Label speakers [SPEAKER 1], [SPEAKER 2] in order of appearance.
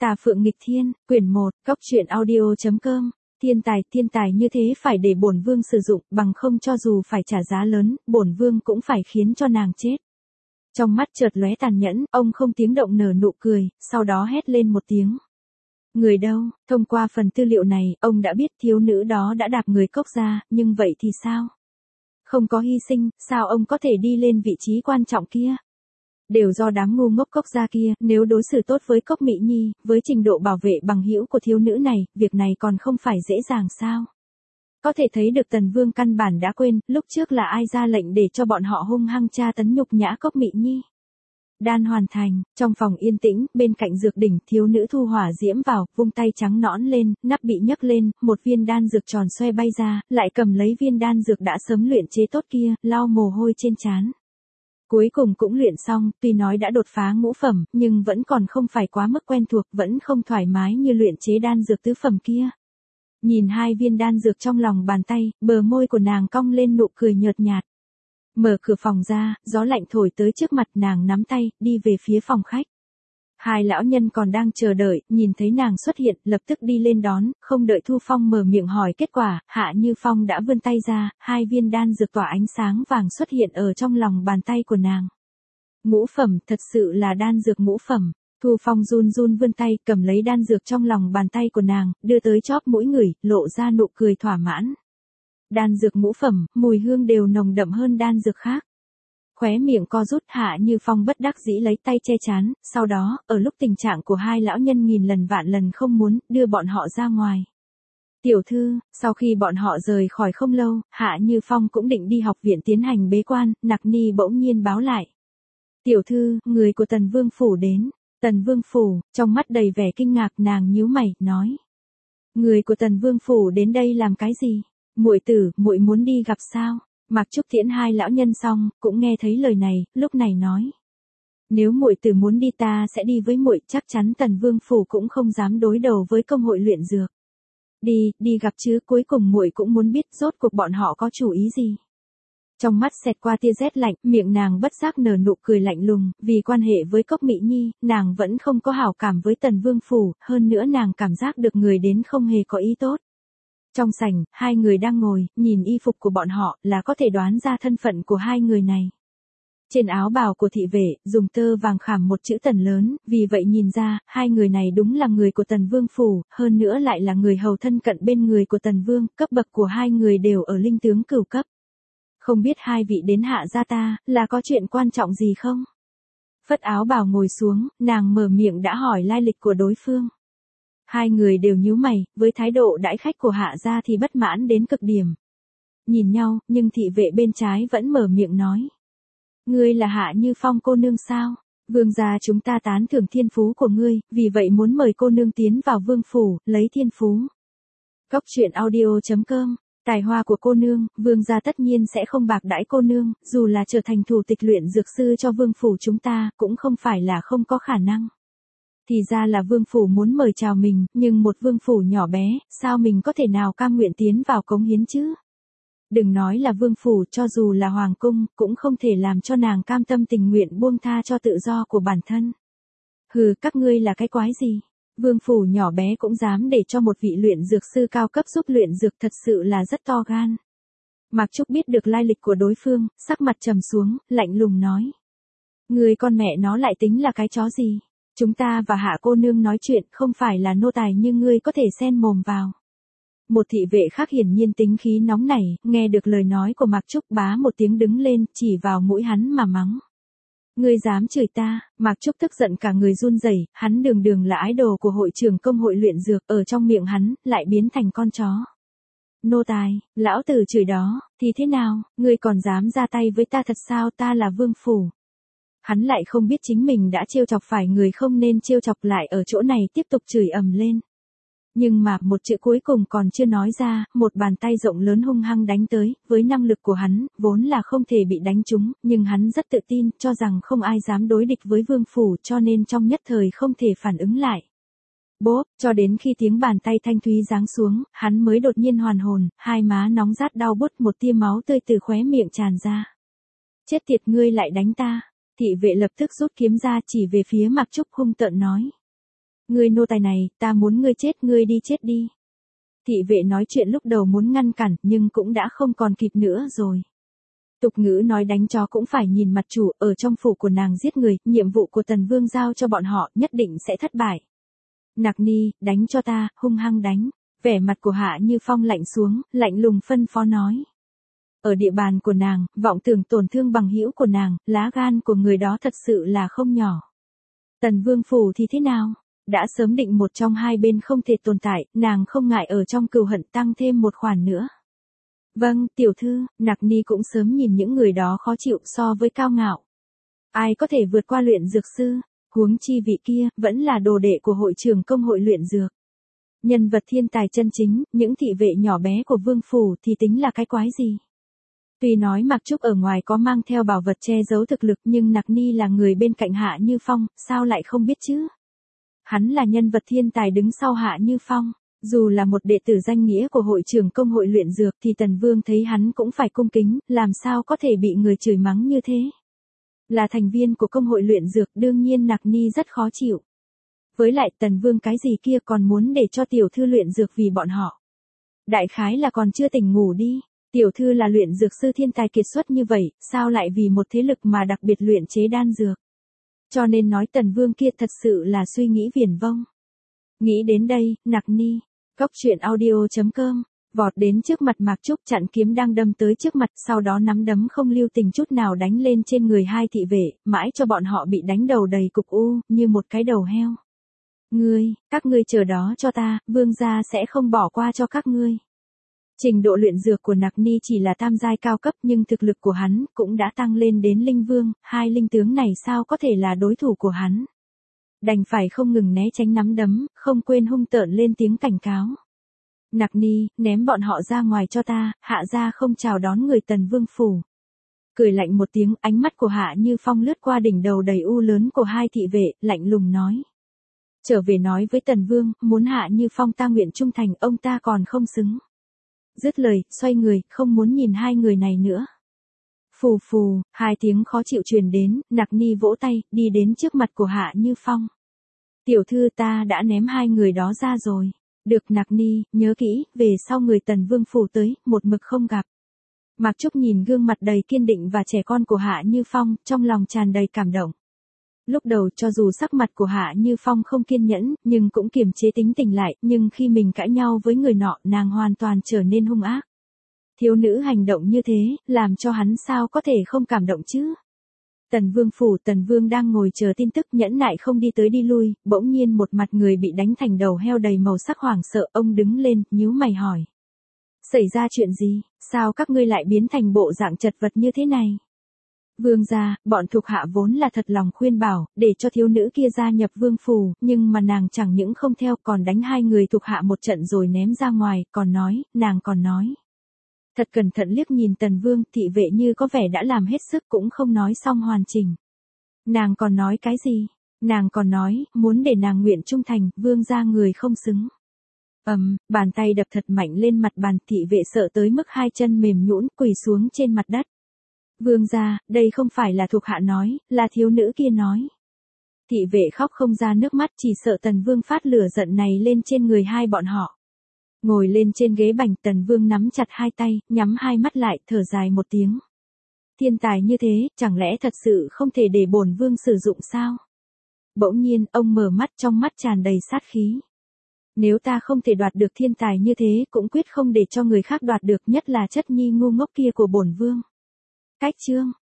[SPEAKER 1] Tà Phượng Nghịch Thiên, quyển 1, Cóc truyện audio.com. Thiên tài như thế phải để bổn vương sử dụng, bằng không cho dù phải trả giá lớn, bổn vương cũng phải khiến cho nàng chết. Trong mắt chợt lóe tàn nhẫn, ông không tiếng động nở nụ cười, sau đó hét lên một tiếng. Người đâu? Thông qua phần tư liệu này, ông đã biết thiếu nữ đó đã đạp người Cốc gia, nhưng vậy thì sao? Không có hy sinh, sao ông có thể đi lên vị trí quan trọng kia? Đều do đám ngu ngốc Cốc gia kia, nếu đối xử tốt với Cốc Mỹ Nhi, với trình độ bảo vệ bằng hữu của thiếu nữ này, việc này còn không phải dễ dàng sao? Có thể thấy được Tần Vương căn bản đã quên, lúc trước là ai ra lệnh để cho bọn họ hung hăng tra tấn nhục nhã Cốc Mỹ Nhi. Đan hoàn thành, trong phòng yên tĩnh, bên cạnh dược đỉnh, thiếu nữ thu hỏa diễm vào, vung tay trắng nõn lên, nắp bị nhấc lên, một viên đan dược tròn xoe bay ra, lại cầm lấy viên đan dược đã sớm luyện chế tốt kia, lau mồ hôi trên trán. Cuối cùng cũng luyện xong, tuy nói đã đột phá ngũ phẩm, nhưng vẫn còn không phải quá mức quen thuộc, vẫn không thoải mái như luyện chế đan dược tứ phẩm kia. Nhìn hai viên đan dược trong lòng bàn tay, bờ môi của nàng cong lên nụ cười nhợt nhạt. Mở cửa phòng ra, gió lạnh thổi tới trước mặt, nàng nắm tay, đi về phía phòng khách. Hai lão nhân còn đang chờ đợi, nhìn thấy nàng xuất hiện, lập tức đi lên đón, không đợi Thu Phong mở miệng hỏi kết quả, Hạ Như Phong đã vươn tay ra, hai viên đan dược tỏa ánh sáng vàng xuất hiện ở trong lòng bàn tay của nàng. Ngũ phẩm, thật sự là đan dược ngũ phẩm. Thu Phong run run vươn tay, cầm lấy đan dược trong lòng bàn tay của nàng, đưa tới chóp mũi ngửi, lộ ra nụ cười thỏa mãn. Đan dược ngũ phẩm, mùi hương đều nồng đậm hơn đan dược khác. Khóe miệng co rút, Hạ Như Phong bất đắc dĩ lấy tay che chán, sau đó, ở lúc tình trạng của hai lão nhân nghìn lần vạn lần không muốn, đưa bọn họ ra ngoài. Tiểu thư, sau khi bọn họ rời khỏi không lâu, Hạ Như Phong cũng định đi học viện tiến hành bế quan, Nặc Ni bỗng nhiên báo lại. Tiểu thư, người của Tần Vương Phủ đến. Tần Vương Phủ, trong mắt đầy vẻ kinh ngạc, nàng nhíu mày, nói. Người của Tần Vương Phủ đến đây làm cái gì? Muội tử, muội muốn đi gặp sao? Mạc Trúc tiễn hai lão nhân xong, cũng nghe thấy lời này, lúc này nói. Nếu muội tử muốn đi ta sẽ đi với muội, chắc chắn Tần Vương Phủ cũng không dám đối đầu với công hội luyện dược. Đi gặp chứ, cuối cùng muội cũng muốn biết rốt cuộc bọn họ có chủ ý gì. Trong mắt xẹt qua tia rét lạnh, miệng nàng bất giác nở nụ cười lạnh lùng, vì quan hệ với Cốc Mỹ Nhi, nàng vẫn không có hảo cảm với Tần Vương Phủ, hơn nữa nàng cảm giác được người đến không hề có ý tốt. Trong sảnh, hai người đang ngồi, nhìn y phục của bọn họ là có thể đoán ra thân phận của hai người này. Trên áo bào của thị vệ, dùng tơ vàng khảm một chữ Tần lớn, vì vậy nhìn ra, hai người này đúng là người của Tần Vương Phủ, hơn nữa lại là người hầu thân cận bên người của Tần Vương, cấp bậc của hai người đều ở linh tướng cửu cấp. Không biết hai vị đến Hạ gia ta, là có chuyện quan trọng gì không? Phất áo bào ngồi xuống, nàng mở miệng đã hỏi lai lịch của đối phương. Hai người đều nhíu mày, với thái độ đãi khách của Hạ gia thì bất mãn đến cực điểm. Nhìn nhau, nhưng thị vệ bên trái vẫn mở miệng nói. Ngươi là Hạ Như Phong cô nương sao? Vương gia chúng ta tán thưởng thiên phú của ngươi, vì vậy muốn mời cô nương tiến vào vương phủ, lấy thiên phú. Cóc truyện audio.com. Tài hoa của cô nương, vương gia tất nhiên sẽ không bạc đãi cô nương, dù là trở thành thủ tịch luyện dược sư cho vương phủ chúng ta, cũng không phải là không có khả năng. Thì ra là vương phủ muốn mời chào mình, nhưng một vương phủ nhỏ bé, sao mình có thể nào cam nguyện tiến vào cống hiến chứ? Đừng nói là vương phủ, cho dù là hoàng cung, cũng không thể làm cho nàng cam tâm tình nguyện buông tha cho tự do của bản thân. Hừ, các ngươi là cái quái gì? Vương phủ nhỏ bé cũng dám để cho một vị luyện dược sư cao cấp giúp luyện dược, thật sự là rất to gan. Mạc Trúc biết được lai lịch của đối phương, sắc mặt trầm xuống, lạnh lùng nói. Người con mẹ nó lại tính là cái chó gì? Chúng ta và Hạ cô nương nói chuyện, không phải là nô tài nhưng ngươi có thể xen mồm vào. Một thị vệ khác hiển nhiên tính khí nóng nảy, nghe được lời nói của Mạc Trúc bá một tiếng đứng lên, chỉ vào mũi hắn mà mắng. Ngươi dám chửi ta? Mạc Trúc tức giận cả người run rẩy, hắn đường đường là ái đồ của hội trưởng công hội luyện dược, ở trong miệng hắn, lại biến thành con chó. Nô tài, lão tử chửi đó, thì thế nào, ngươi còn dám ra tay với ta thật sao, ta là vương phủ. Hắn lại không biết chính mình đã trêu chọc phải người không nên trêu chọc, lại ở chỗ này tiếp tục chửi ầm lên. Nhưng mà một chữ cuối cùng còn chưa nói ra, một bàn tay rộng lớn hung hăng đánh tới, với năng lực của hắn, vốn là không thể bị đánh trúng, nhưng hắn rất tự tin, cho rằng không ai dám đối địch với vương phủ, cho nên trong nhất thời không thể phản ứng lại. Bốp, cho đến khi tiếng bàn tay thanh thúy giáng xuống, hắn mới đột nhiên hoàn hồn, hai má nóng rát đau bút, một tia máu tươi từ khóe miệng tràn ra. Chết tiệt, ngươi lại đánh ta. Thị vệ lập tức rút kiếm ra chỉ về phía Mạc Trúc hung tợn nói. Ngươi nô tài này, ta muốn ngươi chết, ngươi đi chết đi. Thị vệ nói chuyện lúc đầu muốn ngăn cản, nhưng cũng đã không còn kịp nữa rồi. Tục ngữ nói đánh chó cũng phải nhìn mặt chủ, ở trong phủ của nàng giết người, nhiệm vụ của Tần Vương giao cho bọn họ nhất định sẽ thất bại. Nặc Ni, đánh cho ta, hung hăng đánh. Vẻ mặt của Hạ Như Phong lạnh xuống, lạnh lùng phân phó nói. Ở địa bàn của nàng, vọng tưởng tổn thương bằng hữu của nàng, lá gan của người đó thật sự là không nhỏ. Tần Vương phủ thì thế nào? Đã sớm định một trong hai bên không thể tồn tại, nàng không ngại ở trong cừu hận tăng thêm một khoản nữa. Vâng, tiểu thư, Nặc Ni cũng sớm nhìn những người đó khó chịu so với cao ngạo. Ai có thể vượt qua luyện dược sư, huống chi vị kia, vẫn là đồ đệ của hội trưởng công hội luyện dược. Nhân vật thiên tài chân chính, những thị vệ nhỏ bé của vương phủ thì tính là cái quái gì? Tuy nói Mạc Trúc ở ngoài có mang theo bảo vật che giấu thực lực nhưng Nặc Ni là người bên cạnh Hạ Như Phong, sao lại không biết chứ? Hắn là nhân vật thiên tài đứng sau Hạ Như Phong. Dù là một đệ tử danh nghĩa của hội trưởng công hội luyện dược thì Tần Vương thấy hắn cũng phải cung kính, làm sao có thể bị người chửi mắng như thế. Là thành viên của công hội luyện dược đương nhiên Nặc Ni rất khó chịu. Với lại Tần Vương cái gì kia còn muốn để cho tiểu thư luyện dược vì bọn họ. Đại khái là còn chưa tỉnh ngủ đi, tiểu thư là luyện dược sư thiên tài kiệt xuất như vậy, sao lại vì một thế lực mà đặc biệt luyện chế đan dược. Cho nên nói Tần Vương kia thật sự là suy nghĩ viển vông. Nghĩ đến đây, Nặc Ni. Cốc truyện audio.com, vọt đến trước mặt Mạc Trúc chặn kiếm đang đâm tới trước mặt, sau đó nắm đấm không lưu tình chút nào đánh lên trên người hai thị vệ, mãi cho bọn họ bị đánh đầu đầy cục u, như một cái đầu heo. Các ngươi chờ đó cho ta, vương gia sẽ không bỏ qua cho các ngươi. Trình độ luyện dược của Nặc Ni chỉ là tam giai cao cấp nhưng thực lực của hắn cũng đã tăng lên đến linh vương, hai linh tướng này sao có thể là đối thủ của hắn. Đành phải không ngừng né tránh nắm đấm, không quên hung tợn lên tiếng cảnh cáo. Nặc Ni, ném bọn họ ra ngoài cho ta, Hạ gia không chào đón người Tần Vương phủ. Cười lạnh một tiếng, ánh mắt của Hạ Như Phong lướt qua đỉnh đầu đầy u lớn của hai thị vệ, lạnh lùng nói. Trở về nói với Tần Vương, muốn Hạ Như Phong ta nguyện trung thành, ông ta còn không xứng. Dứt lời, xoay người, không muốn nhìn hai người này nữa. Phù phù, hai tiếng khó chịu truyền đến, Nặc Ni vỗ tay, đi đến trước mặt của Hạ Như Phong. Tiểu thư ta đã ném hai người đó ra rồi. Được Nặc Ni, nhớ kỹ, về sau người Tần Vương phủ tới, một mực không gặp. Mạc Trúc nhìn gương mặt đầy kiên định và trẻ con của Hạ Như Phong, trong lòng tràn đầy cảm động. Lúc đầu cho dù sắc mặt của Hạ Như Phong không kiên nhẫn, nhưng cũng kiềm chế tính tình lại, nhưng khi mình cãi nhau với người nọ, nàng hoàn toàn trở nên hung ác. Thiếu nữ hành động như thế, làm cho hắn sao có thể không cảm động chứ? Tần Vương phủ, Tần Vương đang ngồi chờ tin tức nhẫn nại không đi tới đi lui, bỗng nhiên một mặt người bị đánh thành đầu heo đầy màu sắc hoảng sợ, ông đứng lên, nhíu mày hỏi. Xảy ra chuyện gì, sao các ngươi lại biến thành bộ dạng chật vật như thế này? Vương gia, bọn thuộc hạ vốn là thật lòng khuyên bảo, để cho thiếu nữ kia gia nhập vương phủ, nhưng mà nàng chẳng những không theo còn đánh hai người thuộc hạ một trận rồi ném ra ngoài, nàng còn nói. Thật cẩn thận liếc nhìn Tần Vương, thị vệ như có vẻ đã làm hết sức cũng không nói xong hoàn chỉnh. Nàng còn nói cái gì? Nàng còn nói, muốn để nàng nguyện trung thành, vương gia người không xứng. Bàn tay đập thật mạnh lên mặt bàn, thị vệ sợ tới mức hai chân mềm nhũn quỳ xuống trên mặt đất. Vương gia, đây không phải là thuộc hạ nói, là thiếu nữ kia nói. Thị vệ khóc không ra nước mắt, chỉ sợ Tần Vương phát lửa giận này lên trên người hai bọn họ. Ngồi lên trên ghế bành, Tần Vương nắm chặt hai tay, nhắm hai mắt lại, thở dài một tiếng. Thiên tài như thế, chẳng lẽ thật sự không thể để bổn vương sử dụng sao? Bỗng nhiên, ông mở mắt, trong mắt tràn đầy sát khí. Nếu ta không thể đoạt được thiên tài như thế, cũng quyết không để cho người khác đoạt được, nhất là chất nhi ngu ngốc kia của bổn vương. Cách chương